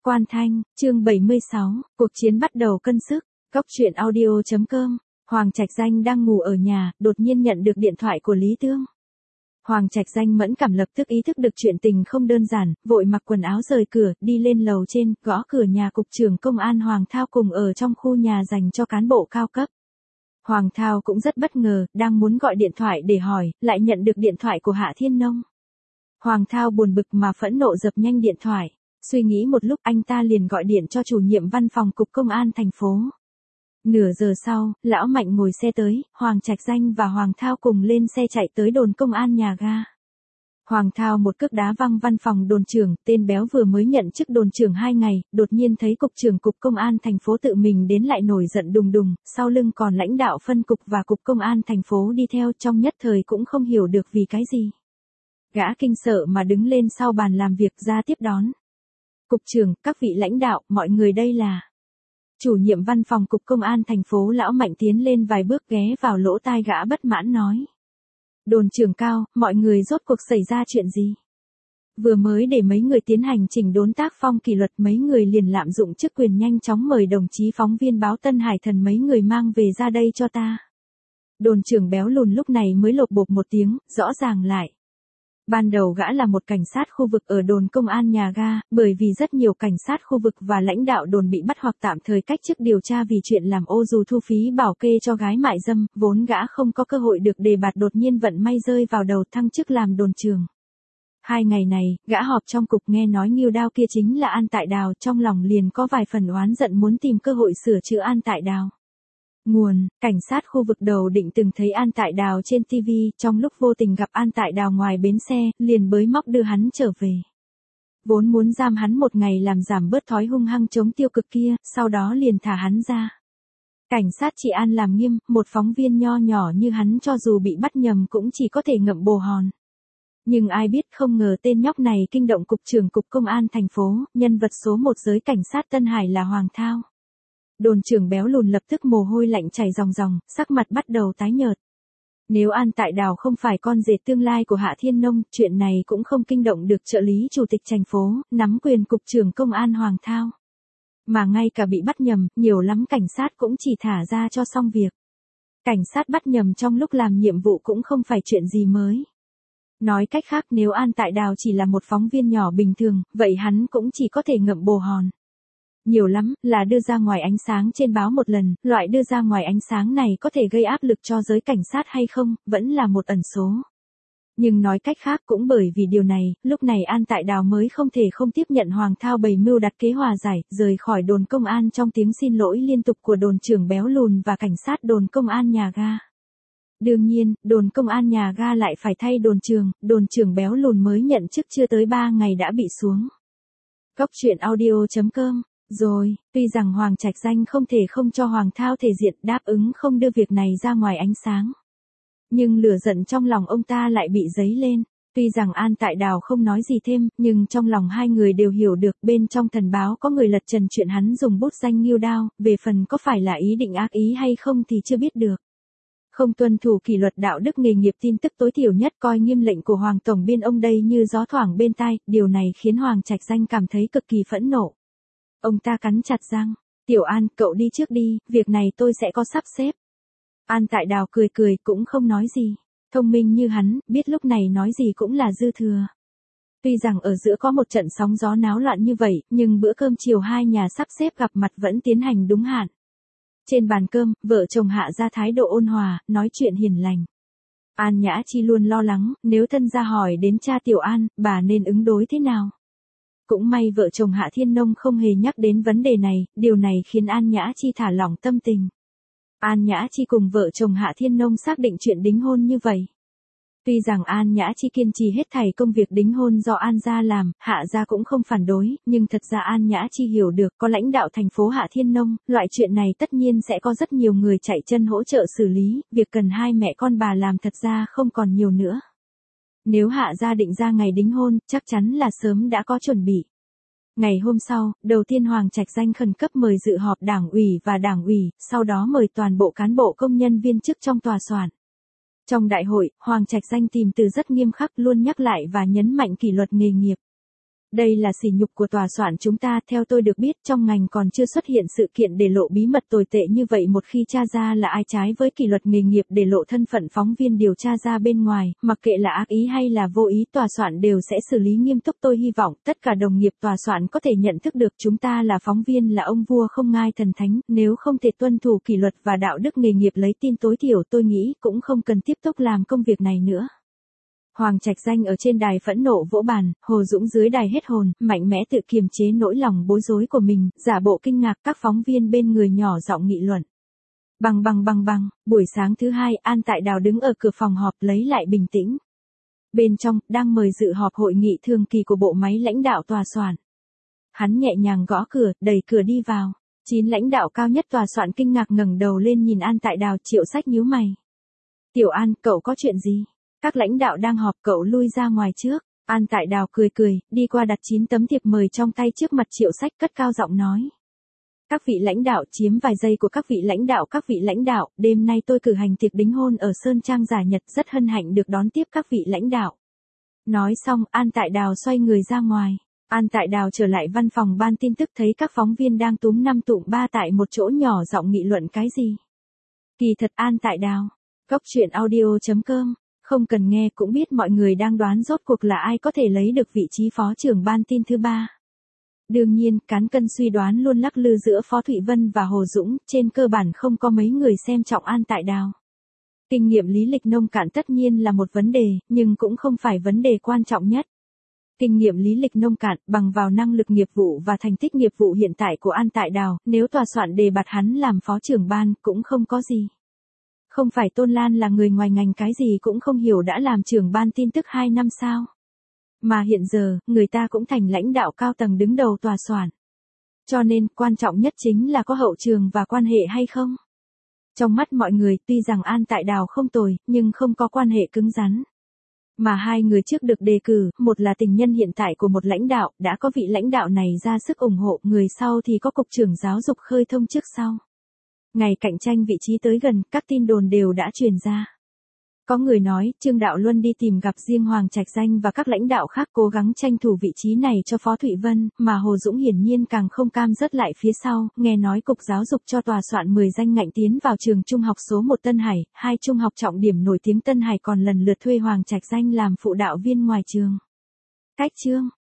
Quan Thanh, chương 76, cuộc chiến bắt đầu cân sức. Cốc truyện audio.com. Hoàng Trạch Danh đang ngủ ở nhà, đột nhiên nhận được điện thoại của Lý Tương. Hoàng Trạch Danh mẫn cảm lập tức ý thức được chuyện tình không đơn giản, vội mặc quần áo rời cửa, đi lên lầu trên, gõ cửa nhà cục trưởng công an Hoàng Thao cùng ở trong khu nhà dành cho cán bộ cao cấp. Hoàng Thao cũng rất bất ngờ, đang muốn gọi điện thoại để hỏi, lại nhận được điện thoại của Hạ Thiên Nông. Hoàng Thao buồn bực mà phẫn nộ dập nhanh điện thoại. Suy nghĩ một lúc anh ta liền gọi điện cho chủ nhiệm văn phòng cục công an thành phố. Nửa giờ sau, lão Mạnh ngồi xe tới, Hoàng Trạch Danh và Hoàng Thao cùng lên xe chạy tới đồn công an nhà ga. Hoàng Thao một cước đá văng văn phòng đồn trưởng, tên béo vừa mới nhận chức đồn trưởng 2 ngày, đột nhiên thấy cục trưởng cục công an thành phố tự mình đến lại nổi giận đùng đùng, sau lưng còn lãnh đạo phân cục và cục công an thành phố đi theo, trong nhất thời cũng không hiểu được vì cái gì. Gã kinh sợ mà đứng lên sau bàn làm việc ra tiếp đón. Cục trưởng, các vị lãnh đạo, mọi người đây là... Chủ nhiệm văn phòng cục công an thành phố lão Mạnh tiến lên vài bước ghé vào lỗ tai gã bất mãn nói. Đồn trưởng Cao, mọi người rốt cuộc xảy ra chuyện gì? Vừa mới để mấy người tiến hành chỉnh đốn tác phong kỷ luật, mấy người liền lạm dụng chức quyền, nhanh chóng mời đồng chí phóng viên báo Tân Hải Thần mấy người mang về ra đây cho ta. Đồn trưởng béo lùn lúc này mới lộp bộp một tiếng, rõ ràng lại. Ban đầu gã là một cảnh sát khu vực ở đồn công an nhà ga, bởi vì rất nhiều cảnh sát khu vực và lãnh đạo đồn bị bắt hoặc tạm thời cách chức điều tra vì chuyện làm ô dù thu phí bảo kê cho gái mại dâm, vốn gã không có cơ hội được đề bạt, đột nhiên vận may rơi vào đầu thăng chức làm đồn trưởng. 2 ngày này, gã họp trong cục nghe nói Ngưu Đao kia chính là An Tại Đào, trong lòng liền có vài phần oán giận muốn tìm cơ hội sửa chữa An Tại Đào. Nguồn, cảnh sát khu vực đầu định từng thấy An Tại Đào trên TV, trong lúc vô tình gặp An Tại Đào ngoài bến xe, liền bới móc đưa hắn trở về. Vốn muốn giam hắn 1 ngày làm giảm bớt thói hung hăng chống tiêu cực kia, sau đó liền thả hắn ra. Cảnh sát trị An làm nghiêm, một phóng viên nho nhỏ như hắn cho dù bị bắt nhầm cũng chỉ có thể ngậm bồ hòn. Nhưng ai biết không ngờ tên nhóc này kinh động cục trưởng cục công an thành phố, nhân vật số 1 giới cảnh sát Tân Hải là Hoàng Thao. Đồn trưởng béo lùn lập tức mồ hôi lạnh chảy ròng ròng, sắc mặt bắt đầu tái nhợt. Nếu An Tại Đào không phải con rể tương lai của Hạ Thiên Nông, chuyện này cũng không kinh động được trợ lý chủ tịch thành phố, nắm quyền cục trưởng công an Hoàng Thao. Mà ngay cả bị bắt nhầm, nhiều lắm cảnh sát cũng chỉ thả ra cho xong việc. Cảnh sát bắt nhầm trong lúc làm nhiệm vụ cũng không phải chuyện gì mới. Nói cách khác, nếu An Tại Đào chỉ là một phóng viên nhỏ bình thường, vậy hắn cũng chỉ có thể ngậm bồ hòn. Nhiều lắm, là đưa ra ngoài ánh sáng trên báo một lần, loại đưa ra ngoài ánh sáng này có thể gây áp lực cho giới cảnh sát hay không, vẫn là một ẩn số. Nhưng nói cách khác, cũng bởi vì điều này, lúc này An Tại Đào mới không thể không tiếp nhận Hoàng Thao bày mưu đặt kế hòa giải, rời khỏi đồn công an trong tiếng xin lỗi liên tục của đồn trưởng béo lùn và cảnh sát đồn công an nhà ga. Đương nhiên, đồn công an nhà ga lại phải thay đồn trưởng béo lùn mới nhận chức chưa tới 3 ngày đã bị xuống. Cốc truyện audio.com. Rồi, tuy rằng Hoàng Trạch Danh không thể không cho Hoàng Thao thể diện, đáp ứng không đưa việc này ra ngoài ánh sáng. Nhưng lửa giận trong lòng ông ta lại bị dấy lên. Tuy rằng An Tại Đào không nói gì thêm, nhưng trong lòng hai người đều hiểu được, bên trong thần báo có người lật trần chuyện hắn dùng bút danh Ngưu Đao, về phần có phải là ý định ác ý hay không thì chưa biết được. Không tuân thủ kỷ luật đạo đức nghề nghiệp, tin tức tối thiểu nhất coi nghiêm lệnh của Hoàng Tổng Biên ông đây như gió thoảng bên tai, điều này khiến Hoàng Trạch Danh cảm thấy cực kỳ phẫn nộ. Ông ta cắn chặt răng, Tiểu An, cậu đi trước đi, việc này tôi sẽ có sắp xếp. An Tại Đào cười cười cũng không nói gì, thông minh như hắn, biết lúc này nói gì cũng là dư thừa. Tuy rằng ở giữa có một trận sóng gió náo loạn như vậy, nhưng bữa cơm chiều hai nhà sắp xếp gặp mặt vẫn tiến hành đúng hạn. Trên bàn cơm, vợ chồng Hạ ra thái độ ôn hòa, nói chuyện hiền lành. An Nhã Chi luôn lo lắng, nếu thân gia hỏi đến cha Tiểu An, bà nên ứng đối thế nào? Cũng may vợ chồng Hạ Thiên Nông không hề nhắc đến vấn đề này, điều này khiến An Nhã Chi thả lỏng tâm tình. An Nhã Chi cùng vợ chồng Hạ Thiên Nông xác định chuyện đính hôn như vậy. Tuy rằng An Nhã Chi kiên trì hết thảy công việc đính hôn do An gia làm, Hạ gia cũng không phản đối, nhưng thật ra An Nhã Chi hiểu được, có lãnh đạo thành phố Hạ Thiên Nông, loại chuyện này tất nhiên sẽ có rất nhiều người chạy chân hỗ trợ xử lý, việc cần hai mẹ con bà làm thật ra không còn nhiều nữa. Nếu Hạ gia định ra ngày đính hôn, chắc chắn là sớm đã có chuẩn bị. Ngày hôm sau, đầu tiên Hoàng Trạch Danh khẩn cấp mời dự họp đảng ủy và đảng ủy, sau đó mời toàn bộ cán bộ công nhân viên chức trong tòa soạn. Trong đại hội, Hoàng Trạch Danh tìm từ rất nghiêm khắc, luôn nhắc lại và nhấn mạnh kỷ luật nghề nghiệp. Đây là sỉ nhục của tòa soạn chúng ta, theo tôi được biết trong ngành còn chưa xuất hiện sự kiện để lộ bí mật tồi tệ như vậy. Một khi tra ra là ai trái với kỷ luật nghề nghiệp để lộ thân phận phóng viên điều tra ra bên ngoài, mặc kệ là ác ý hay là vô ý, tòa soạn đều sẽ xử lý nghiêm túc. Tôi hy vọng tất cả đồng nghiệp tòa soạn có thể nhận thức được chúng ta là phóng viên, là ông vua không ngai thần thánh, nếu không thể tuân thủ kỷ luật và đạo đức nghề nghiệp lấy tin tối thiểu tôi nghĩ cũng không cần tiếp tục làm công việc này nữa. Hoàng Trạch Danh ở trên đài phẫn nộ vỗ bàn, Hồ Dũng dưới đài hết hồn, mạnh mẽ tự kiềm chế nỗi lòng bối rối của mình, giả bộ kinh ngạc. Các phóng viên bên người nhỏ giọng nghị luận. Bằng, buổi sáng thứ hai, An Tại Đào đứng ở cửa phòng họp lấy lại bình tĩnh. Bên trong, đang mời dự họp hội nghị thường kỳ của bộ máy lãnh đạo tòa soạn. Hắn nhẹ nhàng gõ cửa, đẩy cửa đi vào. 9 lãnh đạo cao nhất tòa soạn kinh ngạc ngẩng đầu lên nhìn An Tại Đào. Triệu Sách nhíu mày. Tiểu An, cậu có chuyện gì? Các lãnh đạo đang họp, cậu lui ra ngoài trước. An Tại Đào cười, đi qua đặt 9 tấm thiệp mời trong tay trước mặt Triệu Sách, cất cao giọng nói. Các vị lãnh đạo, chiếm vài giây của các vị lãnh đạo, đêm nay tôi cử hành tiệc đính hôn ở Sơn Trang Giả Nhật, rất hân hạnh được đón tiếp các vị lãnh đạo. Nói xong, An Tại Đào xoay người ra ngoài. An Tại Đào trở lại văn phòng ban tin tức, thấy các phóng viên đang túm năm tụm ba tại một chỗ nhỏ giọng nghị luận cái gì. Kỳ thật An Tại Đào. Góc truyện audio.com. Không cần nghe cũng biết mọi người đang đoán rốt cuộc là ai có thể lấy được vị trí phó trưởng ban tin thứ 3. Đương nhiên, cán cân suy đoán luôn lắc lư giữa Phó Thụy Vân và Hồ Dũng, trên cơ bản không có mấy người xem trọng An Tại Đào. Kinh nghiệm lý lịch nông cạn tất nhiên là một vấn đề, nhưng cũng không phải vấn đề quan trọng nhất. Kinh nghiệm lý lịch nông cạn, bằng vào năng lực nghiệp vụ và thành tích nghiệp vụ hiện tại của An Tại Đào, nếu tòa soạn đề bạt hắn làm phó trưởng ban, cũng không có gì. Không phải Tôn Lan là người ngoài ngành cái gì cũng không hiểu đã làm trưởng ban tin tức 2 năm sao? Mà hiện giờ, người ta cũng thành lãnh đạo cao tầng đứng đầu tòa soạn. Cho nên, quan trọng nhất chính là có hậu trường và quan hệ hay không? Trong mắt mọi người, tuy rằng An Tại Đào không tồi, nhưng không có quan hệ cứng rắn. Mà 2 người trước được đề cử, một là tình nhân hiện tại của một lãnh đạo, đã có vị lãnh đạo này ra sức ủng hộ, người sau thì có cục trưởng giáo dục khơi thông trước sau. Ngày cạnh tranh vị trí tới gần, các tin đồn đều đã truyền ra. Có người nói, Trương Đạo Luân đi tìm gặp riêng Hoàng Trạch Danh và các lãnh đạo khác cố gắng tranh thủ vị trí này cho Phó Thụy Vân, mà Hồ Dũng hiển nhiên càng không cam rớt lại phía sau, nghe nói Cục Giáo dục cho tòa soạn 10 danh ngạnh tiến vào trường trung học số 1 Tân Hải, 2 trung học trọng điểm nổi tiếng Tân Hải còn lần lượt thuê Hoàng Trạch Danh làm phụ đạo viên ngoài trường. Cách chương